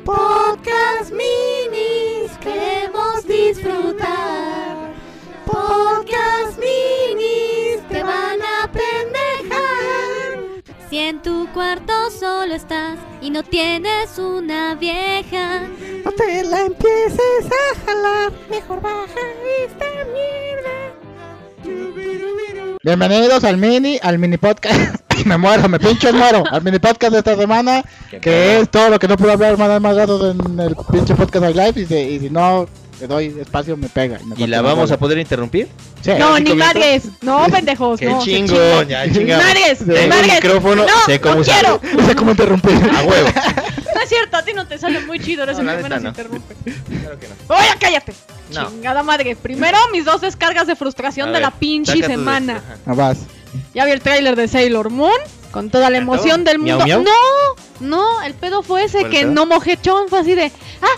Podcast Minis, queremos disfrutar. Podcast Minis, te van a pendejar. Si en tu cuarto solo estás y no tienes una vieja, no te la empieces a jalar, mejor baja esta mierda. Bienvenidos al mini podcast. Me muero, al mini podcast de esta semana, que es todo lo que no puedo hablar más rato en el pinche podcast live, y si no le doy espacio me pega. ¿Y la vamos a poder interrumpir? Sí. No, ni madres, no pendejos, Qué no. chingón, ya chingamos. Madres, Tengo madres. un micrófono, No, sé cómo no usarlo. quiero. No sé cómo interrumpir. A huevo. No es cierto, a ti no te sale muy chido, eres No, el la que neta menos no. interrumpe. Claro que no. Oye, cállate. No. Chingada madre. Primero, mis dos descargas de frustración A de ver, la pinche saca tus semana. ajá. No vas. Ya vi el tráiler de Sailor Moon con toda la emoción del Miau, mundo. miau. No, el pedo fue ese ¿Cuál que pedo? no mojechón, fue así de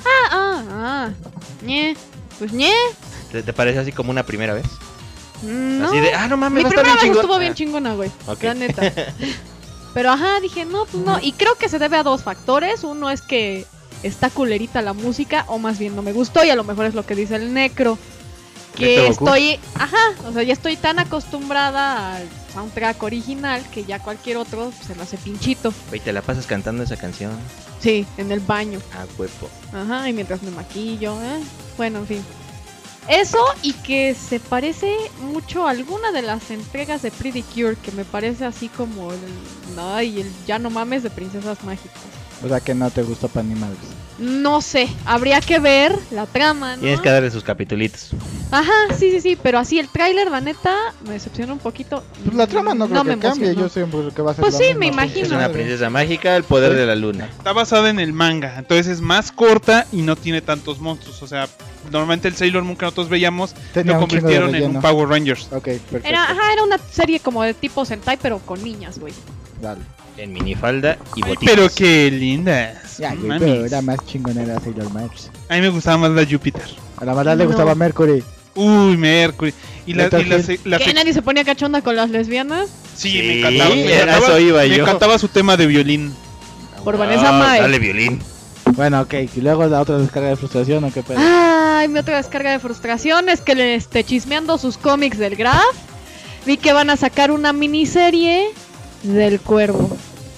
ñe. Pues ñe. ¿Te parece así como una primera vez? No. Así de, no mames, Mi va a estar primera bien vez chingón. estuvo bien Ah, chingona, güey. ok. La neta. Pero dije, no, pues no. Y creo que se debe a dos factores. Uno es que está culerita la música, o más bien no me gustó, y a lo mejor es lo que dice el Necro. Que ¿Necro Goku? estoy, o sea, ya estoy tan acostumbrada al soundtrack original que ya cualquier otro se me hace pinchito. Güey, te la pasas cantando esa canción. Sí, en el baño. A huevo. Ajá, y mientras me maquillo, Bueno, en fin. Eso, y que se parece mucho a alguna de las entregas de Pretty Cure, que me parece así como el ya no mames de princesas mágicas. O sea que no te gustó para ni madres. No sé, habría que ver la trama, ¿no? Tienes que darle sus capitulitos. Ajá, sí, pero así el tráiler, la neta, me decepcionó un poquito. Pues la trama no creo me que cambie, emocionó. yo siempre que va a ser Pues lo sí, mismo, me pues, imagino. Es una princesa mágica, el poder de la luna. Está basada en el manga, entonces es más corta y no tiene tantos monstruos. O sea, normalmente el Sailor Moon que nosotros veíamos Tenía lo un chingo de convirtieron en relleno. un Power Rangers. Ok, perfecto. Era una serie como de tipo Sentai, pero con niñas, güey. Dale. En minifalda y Ay, botitas. pero qué lindas. Ya, güey, Mamis. pero era más chingonera Sailor Mars. A mí me gustaba más la Júpiter. A la verdad le No. gustaba Mercury. Uy, Mercury. Y la, Metal y la, Gear. se- la ¿Qué, se- nadie se ponía cachonda con las lesbianas? Sí, Sí, me encantaba. era eso iba me yo. encantaba su tema de violín. Por Vanessa Mae. Dale violín. Bueno, ok, y luego la otra descarga de frustración o qué pedo. Ay, mi otra descarga de frustración es que le esté chismeando sus cómics del Graph. Vi que van a sacar una miniserie del Cuervo.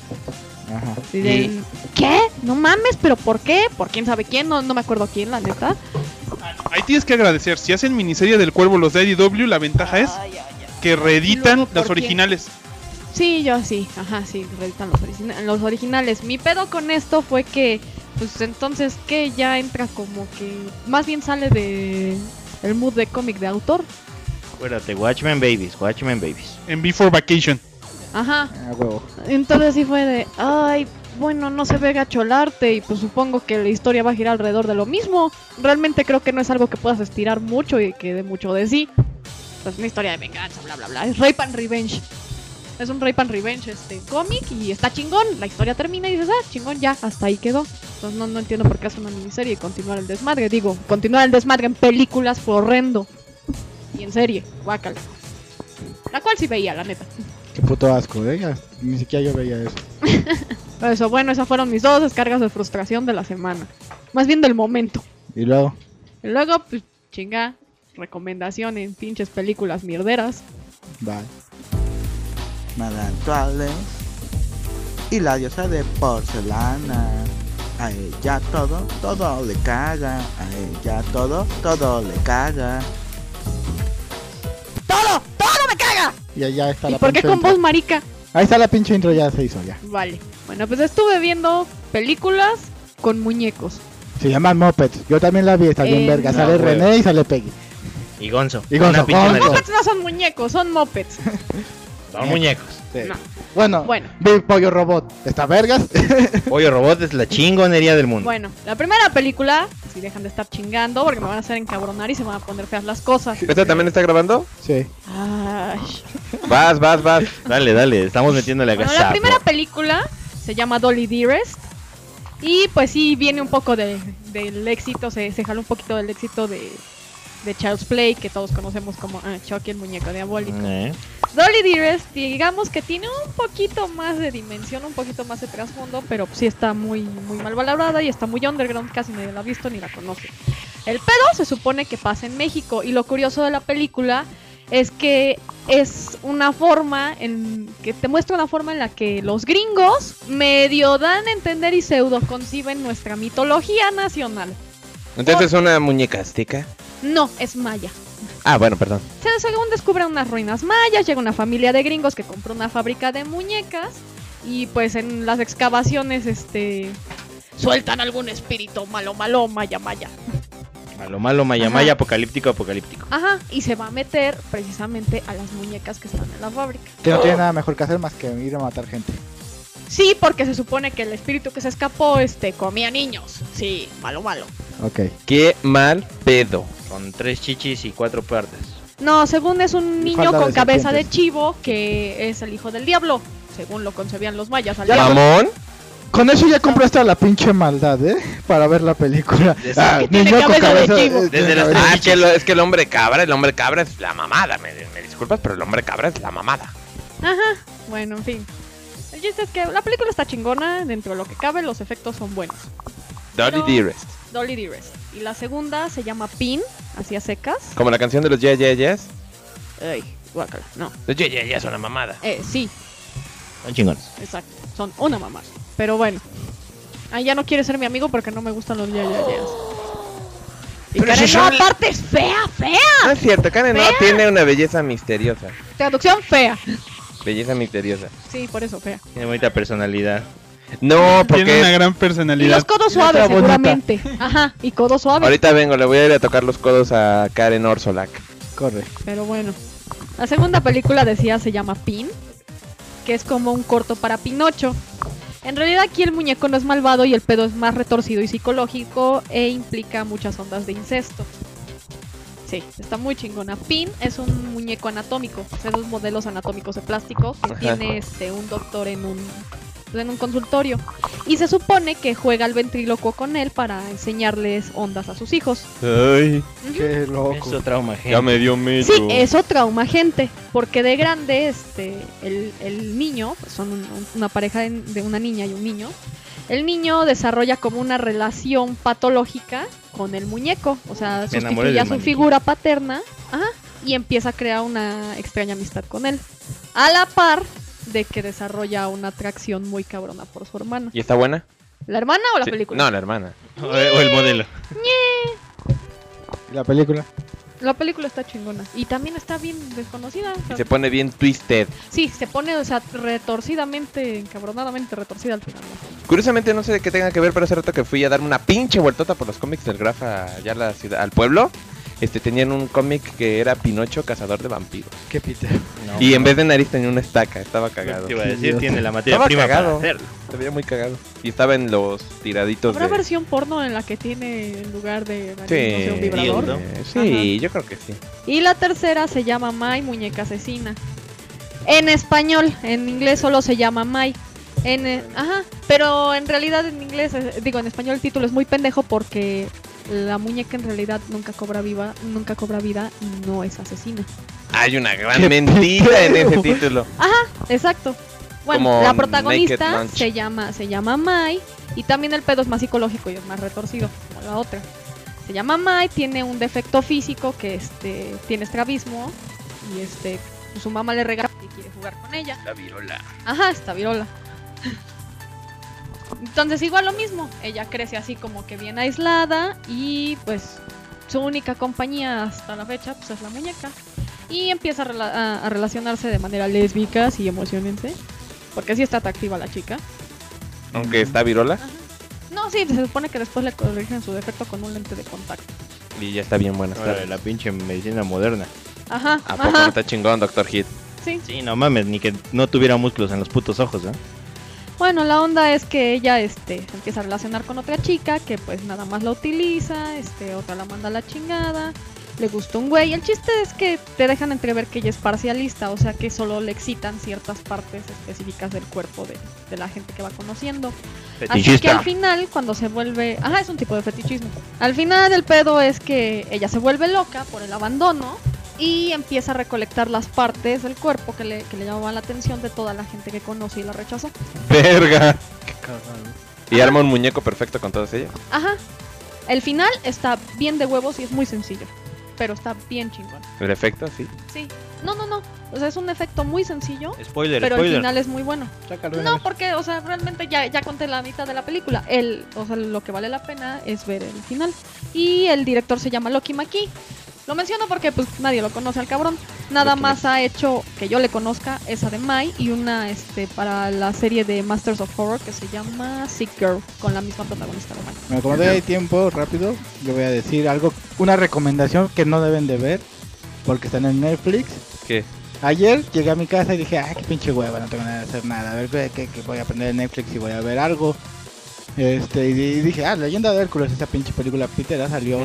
Ajá. Y de, ¿qué? No mames, ¿pero por qué? ¿Por quién sabe quién? No me acuerdo quién, la neta. Ahí tienes que agradecer. Si hacen miniserie del Cuervo los de IDW, la ventaja es que reeditan Luego, ¿por las quién? originales. Sí, yo sí, sí, reeditan los originales. Mi pedo con esto fue que, pues entonces, que ya entra como que, más bien sale de el mood de cómic de autor. Acuérdate, Watchmen Babies. En Before Vacation. Ajá. A huevo. Entonces sí fue de, ay, bueno, no se ve gacho el arte y pues supongo que la historia va a girar alrededor de lo mismo. Realmente creo que no es algo que puedas estirar mucho y que dé mucho de sí. Pues una historia de venganza, bla, bla, bla. Es Rape and Revenge. Es un Rape and Revenge cómic y está chingón. La historia termina y dices, chingón, ya, hasta ahí quedó. Entonces no entiendo por qué hace una miniserie y continuar el desmadre. Digo, continuar el desmadre en películas fue horrendo. Y en serie, guácala. La cual sí veía, la neta. Qué puto asco, ya, ni siquiera yo veía eso. Pero eso, bueno, esas fueron mis dos descargas de frustración de la semana. Más bien del momento. Y luego, Y luego, pues, chinga, recomendación en pinches películas mierderas. bye. Madantuales y la diosa de porcelana. A ella todo le caga. A ella todo le caga. ¡Todo me caga! Y allá está ¿Y la por qué pinche con intro. voz marica? Ahí está la pinche intro, ya se hizo ya. Vale. Bueno, pues estuve viendo películas con muñecos. Se llaman Muppets. Yo también la vi, está bien verga. no, Sale güey. René y sale Peggy. Y Gonzo. Y Gonzo, Una pinche Gonzo. nariz. Muppets no son muñecos, son mopeds. Son muñecos. Sí. No. Bueno, Bueno. vi Pollo Robot. ¿Está vergas? Pollo Robot es la chingonería del mundo. Bueno, la primera película, si dejan de estar chingando, porque me van a hacer encabronar y se van a poner feas las cosas. ¿Esta también está grabando? Sí. Ay. Vas. Dale, estamos metiéndole a Bueno, gasapo. la primera película se llama Dolly Dearest. Y pues sí, viene un poco del éxito, se jala un poquito del éxito de Child's Play, que todos conocemos como Chucky, el muñeco diabólico. Dolly Dearest, digamos que tiene un poquito más de dimensión, un poquito más de trasfondo, pero sí está muy mal valorada y está muy underground, casi nadie la ha visto ni la conoce. El pedo se supone que pasa en México y lo curioso de la película es que es una forma que te muestra una forma en la que los gringos medio dan a entender y pseudo conciben nuestra mitología nacional. Entonces es una muñeca azteca. No, es maya. Ah, bueno, perdón. Según descubren unas ruinas mayas, llega una familia de gringos que compró una fábrica de muñecas y pues en las excavaciones sueltan algún espíritu malo, maya. Malo, maya, apocalíptico. Ajá, y se va a meter precisamente a las muñecas que están en la fábrica. Que no tiene nada mejor que hacer más que ir a matar gente. Sí, porque se supone que el espíritu que se escapó comía niños. Sí, malo. Ok. Qué mal pedo. Con 3 chichis y 4 partes. No, según es un niño Falda con de cabeza de serpientes. chivo que es el hijo del diablo, según lo concebían los mayas. Al Ya, diablo. Mamón. Con eso ya compraste la pinche maldad, para ver la película. que tiene cabeza de chivo. Desde las Ah, es que el hombre cabra es la mamada. Me disculpas, pero el hombre cabra es la mamada. Ajá, bueno, en fin. El chiste es que la película está chingona, dentro de lo que cabe, los efectos son buenos. Dolly Pero- Dearest. Dolly Dearest. Y la segunda se llama Pin, así a secas. Como la canción de los Yeah Yeah Yeahs. Ay, guácala, no. Los Yeah Yeah Yeahs son una mamada. Sí, Son chingones. exacto, son una mamá. Pero bueno. Ya no quiere ser mi amigo porque no me gustan los ya. Y Pero Karen si no, son- aparte es fea. No es cierto, Karen no ¿Fea? tiene una belleza misteriosa. Traducción fea. Belleza misteriosa. Sí, por eso fea. Tiene bonita personalidad. No, Tiene una porque gran Y personalidad. los codos Letra suaves, bonita. seguramente. Ajá, y codos suaves. ahorita vengo, le voy a ir a tocar los codos a Karen Orsolak. Corre. Pero bueno. La segunda película, decía, se llama Pin, que es como un corto para Pinocho. En realidad aquí el muñeco no es malvado y el pedo es más retorcido y psicológico e implica muchas ondas de incesto. Sí, está muy chingona. Pin es un muñeco anatómico, o sea, esos modelos anatómicos de plástico que Ajá. tiene un doctor en un consultorio. Y se supone que juega al ventrílocuo con él para enseñarles ondas a sus hijos. Ay, Qué loco. Eso trauma gente. ya me dio miedo. Sí, eso trauma gente, porque de grande el niño, pues son una pareja de una niña y un niño. El niño desarrolla como una relación patológica con el muñeco, o sea, Me enamoré sustituye del a su maniquí. figura paterna, y empieza a crear una extraña amistad con él. A la par de que desarrolla una atracción muy cabrona por su hermano. ¿Y está buena? ¿La hermana o la Sí. película? No, la hermana. O el modelo. ¿Y la película? La película está chingona. Y también está bien desconocida. o sea, Y se pone bien twisted. sí, se pone, o sea, retorcidamente, encabronadamente retorcida al final. ¿no? Curiosamente no sé de qué tenga que ver, pero hace rato que fui a darme una pinche vueltota por los cómics del Graf allá a la ciudad, al pueblo. Tenían un cómic que era Pinocho, cazador de vampiros. ¿Qué Peter? No, Y en vez de nariz tenía una estaca, estaba cagado. Te iba a decir, tiene la materia Estaba prima cagado. para hacerlo. Se veía muy cagado. Y estaba en los tiraditos ¿Habrá de... versión porno en la que tiene en lugar de nariz, Sí, no sé, un vibrador? dildo. Sí, yo creo que sí. Y la tercera se llama Mai, muñeca asesina. En español, en inglés solo se llama Mai. Pero en realidad en inglés, en español el título es muy pendejo porque la muñeca en realidad nunca cobra vida y no es asesina. Hay una gran mentira en ese título. Exacto. Bueno, Como la Naked protagonista Lunch. se llama Mai y también el pedo es más psicológico y es más retorcido como la otra. Se llama Mai, tiene un defecto físico que tiene estrabismo y su mamá le regala y quiere jugar con ella. La virola. Ajá, está virola. Entonces igual lo mismo, ella crece así como que bien aislada y pues su única compañía hasta la fecha pues es la muñeca. Y empieza a relacionarse de manera lésbica, sí, emocionense, porque sí está atractiva la chica. Aunque está virola No, sí, se supone que después le corrigen su defecto con un lente de contacto. y ya está bien buena. Ahora, la pinche medicina moderna. Ajá, ¿A poco no ajá, está chingón, Doctor Hit? sí. Sí, no mames, ni que no tuviera músculos en los putos ojos, ¿eh? Bueno, la onda es que ella se empieza a relacionar con otra chica que pues nada más la utiliza, otra la manda a la chingada, le gusta un güey. El chiste es que te dejan entrever que ella es parcialista, o sea que solo le excitan ciertas partes específicas del cuerpo de la gente que va conociendo. Así que al final, cuando se vuelve... Ajá, es un tipo de fetichismo. Al final el pedo es que ella se vuelve loca por el abandono y empieza a recolectar las partes del cuerpo que le llamaban la atención de toda la gente que conoce y la rechazó. Verga. Qué cagado. Y arma un muñeco perfecto con todas ellas. Ajá. El final está bien de huevos y es muy sencillo, pero está bien chingón. El efecto, sí. Sí. No. O sea, es un efecto muy sencillo, Spoiler, pero el spoiler. final es muy bueno. Sácalo. No, porque, o sea, realmente ya conté la mitad de la película. O sea, lo que vale la pena es ver el final. Y el director se llama Loki McKee. Lo menciono porque pues nadie lo conoce al cabrón. Nada Loki más ha hecho que yo le conozca esa de Mai y una para la serie de Masters of Horror que se llama Sick Girl, con la misma protagonista de Mai. Bueno, como todavía hay tiempo, rápido, yo voy a decir algo, una recomendación que no deben de ver, porque están en Netflix. ¿Qué? Ayer llegué a mi casa y dije, ay, qué pinche hueva, no tengo nada de hacer nada, a ver qué voy a aprender en Netflix y voy a ver algo. Y dije, Leyenda de Hércules, esa pinche película pitera salió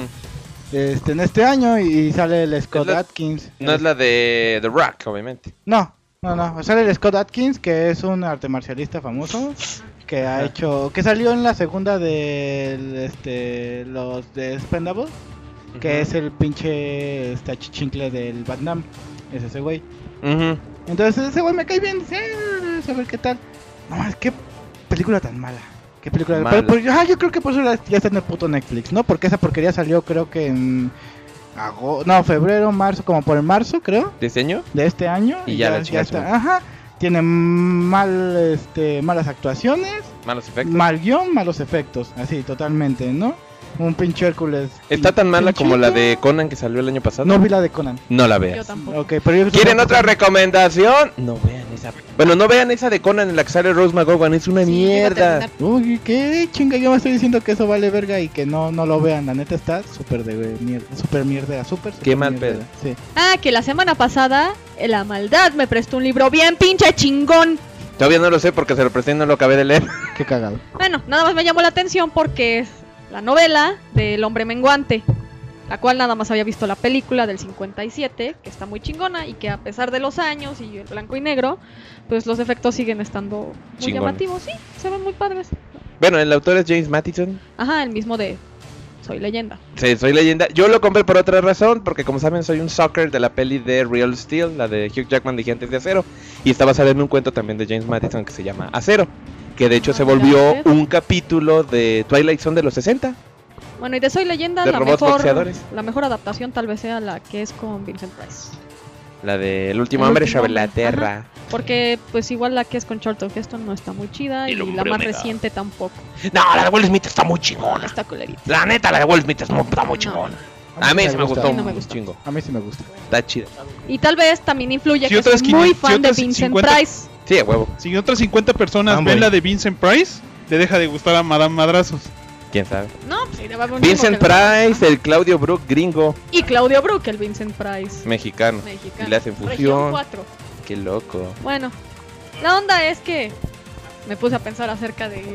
en este año y sale el Scott Adkins. No es la de The Rock, obviamente. No, sale el Scott Adkins, que es un arte marcialista famoso, que ha hecho, que salió en la segunda de los de Expendables, que es el pinche achichincle del Vietnam, es ese güey. Entonces ese güey me cae bien, a ver qué tal. No más, qué película tan mala. Qué película. Pero, yo creo que por eso ya está en el puto Netflix, ¿no? Porque esa porquería salió creo que en febrero, marzo, como por el marzo, creo. ¿De este año? De este año. Y ya está. Ajá. Tiene malas actuaciones. Malos efectos. Mal guión, malos efectos. Así, totalmente, ¿no? Un pinche Hércules. ¿Está tan mala pinchito. como la de Conan que salió el año pasado? No vi la de Conan. No la Yo veas. tampoco. Okay, pero ¿Quieren otra recomendación? No vean esa. Bueno, no vean esa de Conan en la que sale Rose McGowan, es una Sí, mierda. iba a terminar. Uy, qué chinga, yo me estoy diciendo que eso vale verga y que no lo vean. La neta está súper de mierda, súper mierdera, súper Qué mal mierdera. pedo. Sí. Que la semana pasada la maldad me prestó un libro bien pinche chingón. Todavía no lo sé porque se lo presté y no lo acabé de leer. Qué cagado. Bueno, nada más me llamó la atención porque es la novela del hombre menguante, la cual nada más había visto la película del 57, que está muy chingona y que a pesar de los años y el blanco y negro, pues los efectos siguen estando muy Chingones. llamativos, sí, se ven muy padres. Bueno, el autor es James Mattison. Ajá, el mismo de Soy Leyenda. Sí, Soy Leyenda. Yo lo compré por otra razón, porque como saben soy un sucker de la peli de Real Steel, la de Hugh Jackman de Gigantes de Acero. Y está basada en un cuento también de James Mattison que se llama Acero, que de hecho se volvió un capítulo de Twilight Zone de los 60. Bueno, y de Soy Leyenda De robots boxeadores. la mejor adaptación tal vez sea la que es con Vincent Price. La de El último El hombre último sobre la hombre, tierra. ajá. Porque pues igual la que es con Charlton Heston no está muy chida y la más reciente tampoco. No, la de Will Smith está muy chingona. Está culerita. La neta, la de Will Smith está muy chingona. A mí sí me gustó A mí no me un gustó. chingo. A mí sí me gusta. Está chida. Y tal vez también influye Si que otras soy muy 500, fan de si otras Vincent 50 Price. Sí, a huevo. Si otras 50 personas Fanboy. ven la de Vincent Price, le deja de gustar a Madame Madrazos. ¿Quién sabe? No, pues sí, debe haber un Vincent chingo que le Price, el Claudio Brook gringo, gusta. Y Claudio Brook, el Vincent Price mexicano. mexicano. Y le hacen Región fusión. 4. Qué loco. Bueno, la onda es que me puse a pensar acerca de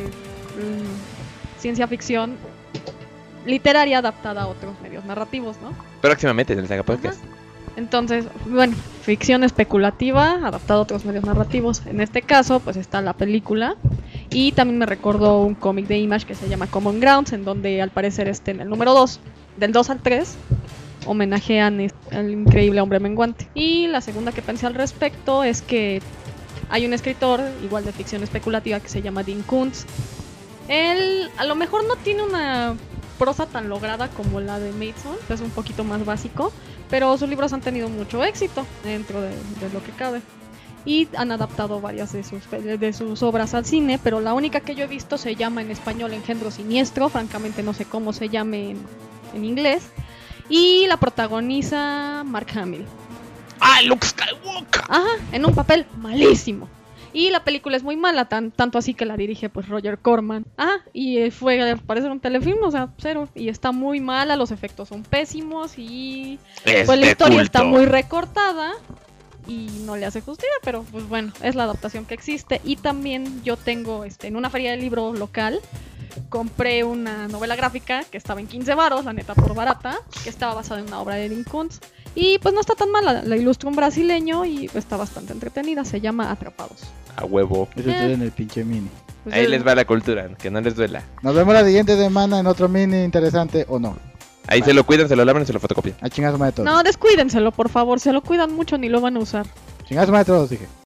ciencia ficción literaria adaptada a otros medios narrativos, ¿no? Próximamente en el Saga Podcast. Entonces, bueno, ficción especulativa adaptada a otros medios narrativos. En este caso, pues está la película. Y también me recordó un cómic de Image que se llama Common Grounds, en donde al parecer en el número 2, del 2 al 3, homenajean al increíble hombre menguante. Y la segunda que pensé al respecto es que hay un escritor, igual de ficción especulativa, que se llama Dean Koontz. Él a lo mejor no tiene una prosa tan lograda como la de Mason, es un poquito más básico, pero sus libros han tenido mucho éxito dentro de lo que cabe. Y han adaptado varias de sus obras al cine, pero la única que yo he visto se llama en español Engendro Siniestro, francamente no sé cómo se llame en inglés, y la protagoniza Mark Hamill. ¡Ah, Luke Skywalker! Ajá, en un papel malísimo. Y la película es muy mala, tanto así que la dirige pues Roger Corman. Ajá, y fue parece un telefilm, o sea, cero. Y está muy mala, los efectos son pésimos y pues la historia está muy recortada y no le hace justicia, pero pues bueno, es la adaptación que existe. Y también yo tengo en una feria de libro local compré una novela gráfica que estaba en 15 varos, la neta por barata, que estaba basada en una obra de Dean Koontz. Y pues no está tan mala, la ilustra un brasileño y está bastante entretenida, se llama Atrapados. A huevo. Eso estoy en el pinche mini. Pues Ahí les va la cultura, que no les duela. Nos vemos la siguiente semana en otro mini interesante o no. Ahí se lo cuidan, se lo lavan y se lo fotocopian. A chingazo madre todos. No, descuídenselo, por favor. Se lo cuidan mucho, ni lo van a usar. Chingazo madre todos, dije.